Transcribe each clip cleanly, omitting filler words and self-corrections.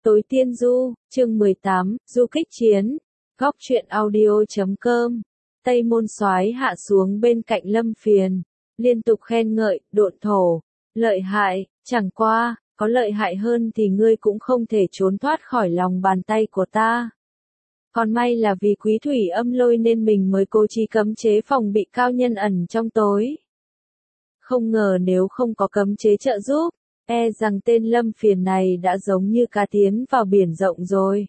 Tối Tiên Du, chương 18, Du kích chiến. Góc truyện audio.com. Tây Môn Soái hạ xuống bên cạnh Lâm Phiền, liên tục khen ngợi, độn thổ, lợi hại, chẳng qua, có lợi hại hơn thì ngươi cũng không thể trốn thoát khỏi lòng bàn tay của ta. Còn may là vì quý thủy âm lôi nên mình mới cố chí cấm chế phòng bị cao nhân ẩn trong tối. Không ngờ nếu không có cấm chế trợ giúp, e rằng tên Lâm Phiền này đã giống như cá tiến vào biển rộng rồi.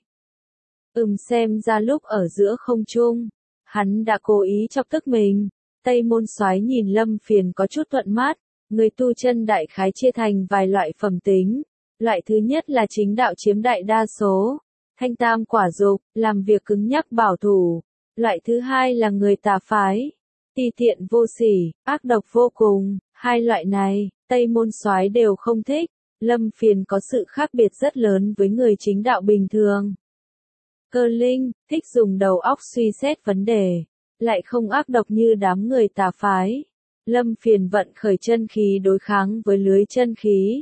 Xem ra lúc ở giữa không trung, hắn đã cố ý chọc tức mình. Tây Môn Soái nhìn Lâm Phiền có chút thuận mắt, người tu chân đại khái chia thành vài loại phẩm tính. Loại thứ nhất là chính đạo chiếm đại đa số, thanh tam quả dục, làm việc cứng nhắc bảo thủ. Loại thứ hai là người tà phái, ti tiện vô sỉ, ác độc vô cùng. Hai loại này, Tây Môn Soái đều không thích. Lâm Phiền có sự khác biệt rất lớn với người chính đạo bình thường. Cơ linh, thích dùng đầu óc suy xét vấn đề, lại không ác độc như đám người tà phái. Lâm Phiền vận khởi chân khí đối kháng với lưới chân khí.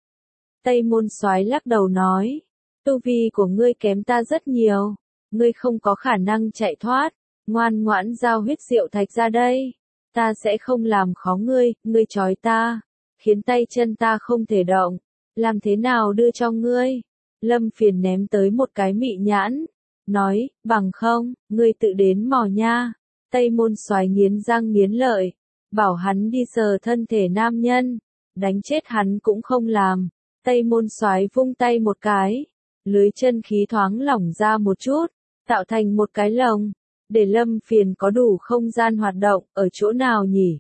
Tây Môn Soái lắc đầu nói, tu vi của ngươi kém ta rất nhiều, ngươi không có khả năng chạy thoát, ngoan ngoãn giao huyết diệu thạch ra đây. Ta sẽ không làm khó ngươi, ngươi trói ta, khiến tay chân ta không thể động, làm thế nào đưa cho ngươi? Lâm Phiền ném tới một cái mị nhãn, nói, bằng không, ngươi tự đến mò nha. Tây Môn Soái nghiến răng nghiến lợi, bảo hắn đi sờ thân thể nam nhân, đánh chết hắn cũng không làm. Tây Môn Soái vung tay một cái, lưới chân khí thoáng lỏng ra một chút, tạo thành một cái lồng, để Lâm Phiền có đủ không gian hoạt động. Ở chỗ nào nhỉ?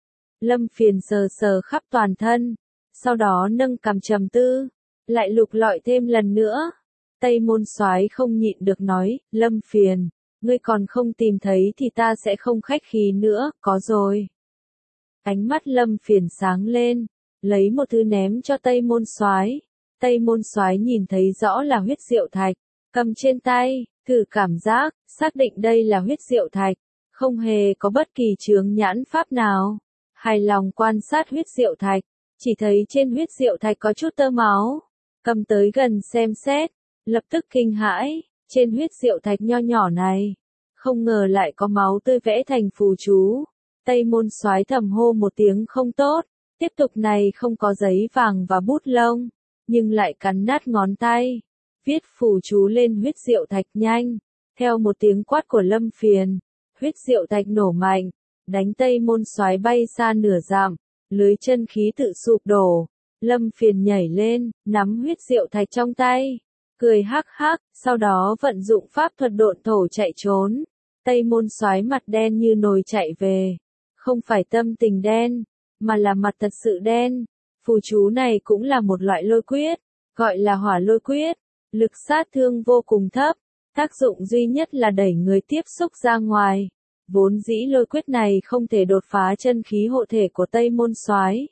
Lâm Phiền sờ sờ khắp toàn thân, sau đó nâng cằm trầm tư, lại lục lọi thêm lần nữa. Tây Môn Soái không nhịn được nói, Lâm Phiền, ngươi còn không tìm thấy thì ta sẽ không khách khí nữa, có rồi. Ánh mắt Lâm Phiền sáng lên, lấy một thứ ném cho Tây Môn Soái. Tây Môn Soái nhìn thấy rõ là huyết diệu thạch, cầm trên tay, thử cảm giác, xác định đây là huyết diệu thạch, không hề có bất kỳ chướng nhãn pháp nào. Hài lòng quan sát huyết diệu thạch, chỉ thấy trên huyết diệu thạch có chút tơ máu, cầm tới gần xem xét, lập tức kinh hãi, trên huyết diệu thạch nho nhỏ này, không ngờ lại có máu tươi vẽ thành phù chú. Tây Môn Soái thầm hô một tiếng không tốt, tiếp tục này không có giấy vàng và bút lông, nhưng lại cắn nát ngón tay, viết phù chú lên huyết diệu thạch nhanh. Theo một tiếng quát của Lâm Phiền, huyết diệu thạch nổ mạnh, đánh Tây Môn Soái bay xa nửa dặm, lưới chân khí tự sụp đổ. Lâm Phiền nhảy lên, nắm huyết diệu thạch trong tay, cười hắc hắc, sau đó vận dụng pháp thuật độn thổ chạy trốn. Tây Môn Soái mặt đen như nồi chạy về, không phải tâm tình đen, mà là mặt thật sự đen. Phù chú này cũng là một loại lôi quyết, gọi là hỏa lôi quyết, lực sát thương vô cùng thấp, tác dụng duy nhất là đẩy người tiếp xúc ra ngoài. Vốn dĩ lôi quyết này không thể đột phá chân khí hộ thể của Tây Môn Soái,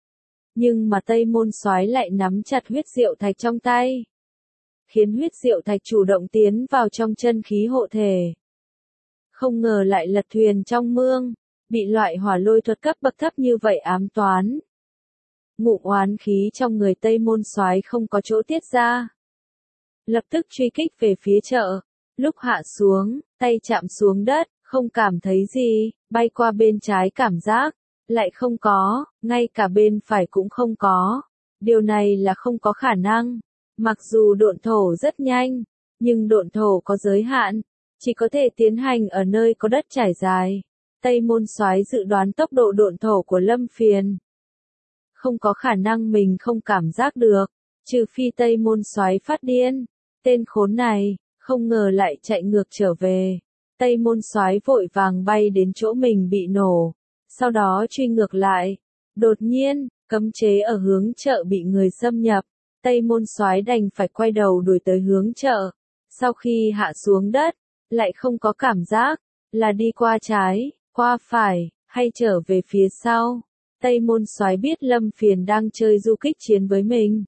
nhưng mà Tây Môn Soái lại nắm chặt huyết diệu thạch trong tay, khiến huyết diệu thạch chủ động tiến vào trong chân khí hộ thể. Không ngờ lại lật thuyền trong mương, bị loại hỏa lôi thuật cấp bậc thấp như vậy ám toán. Ngụm oán khí trong người Tây Môn Soái không có chỗ tiết ra, lập tức truy kích về phía chợ. Lúc hạ xuống, tay chạm xuống đất, không cảm thấy gì, bay qua bên trái cảm giác, lại không có, ngay cả bên phải cũng không có. Điều này là không có khả năng. Mặc dù độn thổ rất nhanh, nhưng độn thổ có giới hạn, chỉ có thể tiến hành ở nơi có đất trải dài. Tây Môn Soái dự đoán tốc độ độn thổ của Lâm Phiền, không có khả năng mình không cảm giác được, trừ phi Tây Môn Soái phát điên. Tên khốn này, không ngờ lại chạy ngược trở về. Tây Môn Soái vội vàng bay đến chỗ mình bị nổ, sau đó truy ngược lại. Đột nhiên, cấm chế ở hướng chợ bị người xâm nhập, Tây Môn Soái đành phải quay đầu đuổi tới hướng chợ. Sau khi hạ xuống đất, lại không có cảm giác, là đi qua trái, qua phải, hay trở về phía sau. Tây Môn Soái biết Lâm Phiền đang chơi du kích chiến với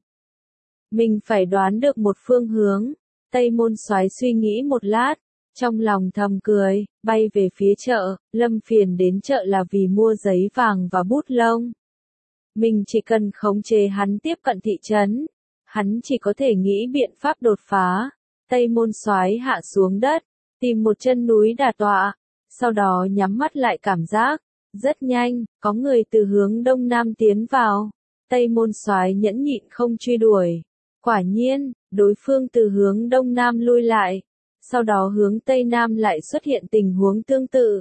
mình phải đoán được một phương hướng. Tây Môn Soái suy nghĩ một lát, trong lòng thầm cười, bay về phía chợ. Lâm Phiền đến chợ là vì mua giấy vàng và bút lông. Mình chỉ cần khống chế hắn tiếp cận thị trấn, Hắn chỉ có thể nghĩ biện pháp đột phá. Tây Môn Soái hạ xuống đất, tìm một chân núi đả tọa, sau đó nhắm mắt lại cảm giác. Rất nhanh, có người từ hướng đông nam tiến vào. Tây Môn Soái nhẫn nhịn không truy đuổi. Quả nhiên, đối phương từ hướng đông nam lui lại. Sau đó hướng tây nam lại xuất hiện tình huống tương tự.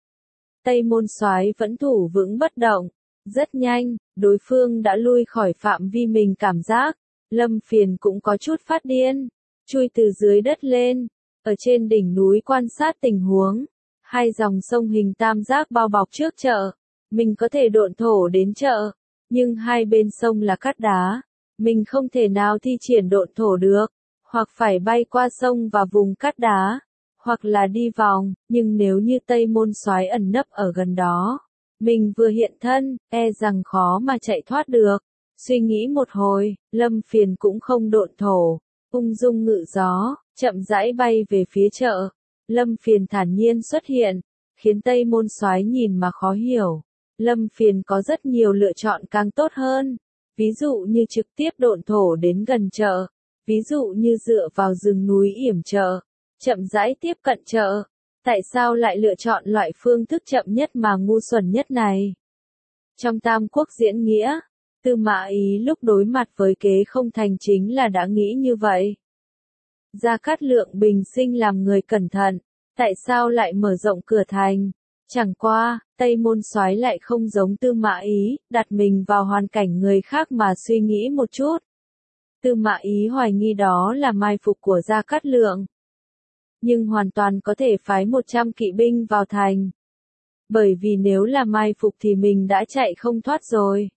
Tây Môn Soái vẫn thủ vững bất động. Rất nhanh, đối phương đã lui khỏi phạm vi mình cảm giác. Lâm Phiền cũng có chút phát điên. Chui từ dưới đất lên. Ở trên đỉnh núi quan sát tình huống. Hai dòng sông hình tam giác bao bọc trước chợ. Mình có thể độn thổ đến chợ. Nhưng hai bên sông là cát đá. Mình không thể nào thi triển độn thổ được. Hoặc phải bay qua sông và vùng cát đá. Hoặc là đi vòng. Nhưng nếu như Tây Môn Soái ẩn nấp ở gần đó. Mình vừa hiện thân, e rằng khó mà chạy thoát được. Suy nghĩ một hồi, Lâm Phiền cũng không độn thổ. Ung dung ngự gió, chậm rãi bay về phía chợ. Lâm Phiền thản nhiên xuất hiện, khiến Tây Môn Soái nhìn mà khó hiểu. Lâm Phiền có rất nhiều lựa chọn càng tốt hơn. Ví dụ như trực tiếp độn thổ đến gần chợ. Ví dụ như dựa vào rừng núi yểm chợ. Chậm rãi tiếp cận chợ. Tại sao lại lựa chọn loại phương thức chậm nhất mà ngu xuẩn nhất này? Trong Tam Quốc diễn nghĩa, Tư Mã Ý lúc đối mặt với kế không thành chính là đã nghĩ như vậy. Gia Cát Lượng bình sinh làm người cẩn thận, tại sao lại mở rộng cửa thành? Chẳng qua, Tây Môn Soái lại không giống Tư Mã Ý, đặt mình vào hoàn cảnh người khác mà suy nghĩ một chút. Tư Mã Ý hoài nghi đó là mai phục của Gia Cát Lượng. Nhưng hoàn toàn có thể phái 100 kỵ binh vào thành. Bởi vì nếu là mai phục thì mình đã chạy không thoát rồi.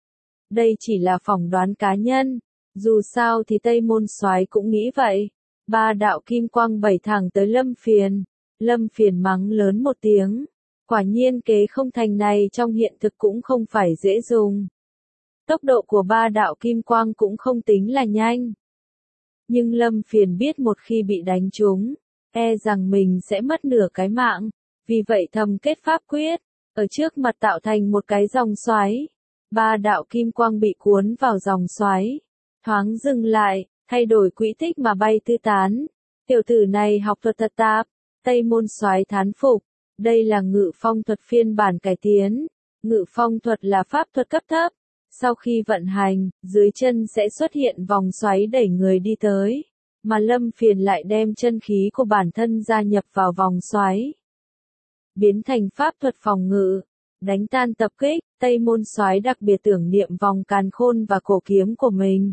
Đây chỉ là phỏng đoán cá nhân, dù sao thì Tây Môn Soái cũng nghĩ vậy. Ba đạo kim quang bảy thẳng tới Lâm Phiền. Lâm Phiền mắng lớn một tiếng. Quả nhiên kế không thành này trong hiện thực cũng không phải dễ dùng. Tốc độ của ba đạo kim quang cũng không tính là nhanh. Nhưng Lâm Phiền biết một khi bị đánh trúng, e rằng mình sẽ mất nửa cái mạng. Vì vậy thầm kết pháp quyết, ở trước mặt tạo thành một cái dòng xoáy. Ba đạo kim quang bị cuốn vào dòng xoáy. Thoáng dừng lại, thay đổi quỹ tích mà bay tứ tán. Tiểu tử này học thuật thật tạp. Tây Môn Soái thán phục. Đây là ngự phong thuật phiên bản cải tiến. Ngự phong thuật là pháp thuật cấp thấp. Sau khi vận hành, dưới chân sẽ xuất hiện vòng xoáy đẩy người đi tới. Mà Lâm Phiền lại đem chân khí của bản thân gia nhập vào vòng xoáy. Biến thành pháp thuật phòng ngự. Đánh tan tập kích, Tây Môn Soái đặc biệt tưởng niệm vòng càn khôn và cổ kiếm của mình.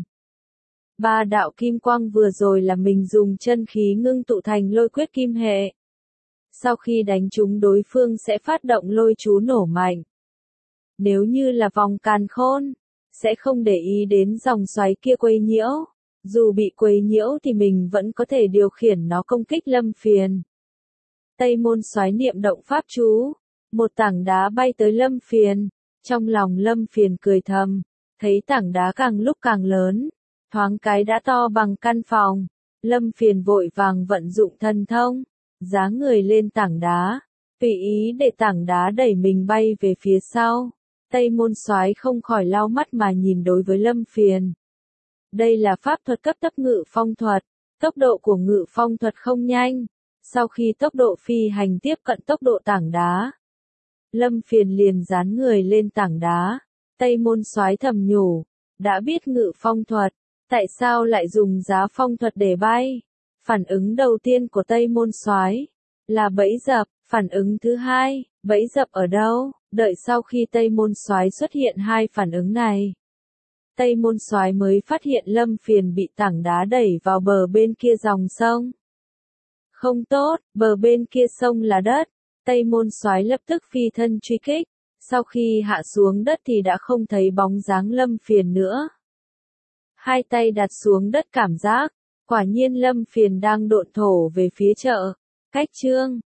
Ba đạo kim quang vừa rồi là mình dùng chân khí ngưng tụ thành lôi quyết kim hệ. Sau khi đánh trúng đối phương sẽ phát động lôi chú nổ mạnh. Nếu như là vòng càn khôn, sẽ không để ý đến dòng xoáy kia quấy nhiễu. Dù bị quấy nhiễu thì mình vẫn có thể điều khiển nó công kích Lâm Phiền. Tây Môn Soái niệm động pháp chú. Một tảng đá bay tới Lâm Phiền. Trong lòng Lâm Phiền cười thầm. Thấy tảng đá càng lúc càng lớn. Thoáng cái đã to bằng căn phòng. Lâm Phiền vội vàng vận dụng thần thông. Giá người lên tảng đá. Tùy ý để tảng đá đẩy mình bay về phía sau. Tây Môn Soái không khỏi lau mắt mà nhìn đối với Lâm Phiền. Đây là pháp thuật cấp thấp ngự phong thuật. Tốc độ của ngự phong thuật không nhanh. Sau khi tốc độ phi hành tiếp cận tốc độ tảng đá, Lâm Phiền liền dán người lên tảng đá. Tây Môn Soái thầm nhủ, đã biết ngự phong thuật, tại sao lại dùng giá phong thuật để bay? Phản ứng đầu tiên của Tây Môn Soái là bẫy dập, phản ứng thứ hai, bẫy dập ở đâu? Đợi sau khi Tây Môn Soái xuất hiện hai phản ứng này, Tây Môn Soái mới phát hiện Lâm Phiền bị tảng đá đẩy vào bờ bên kia dòng sông. Không tốt, bờ bên kia sông là đất. Tây Môn Soái lập tức phi thân truy kích. Sau khi hạ xuống đất thì đã không thấy bóng dáng Lâm Phiền nữa. Hai tay đặt xuống đất cảm giác. Quả nhiên Lâm Phiền đang độn thổ về phía chợ. Cách chương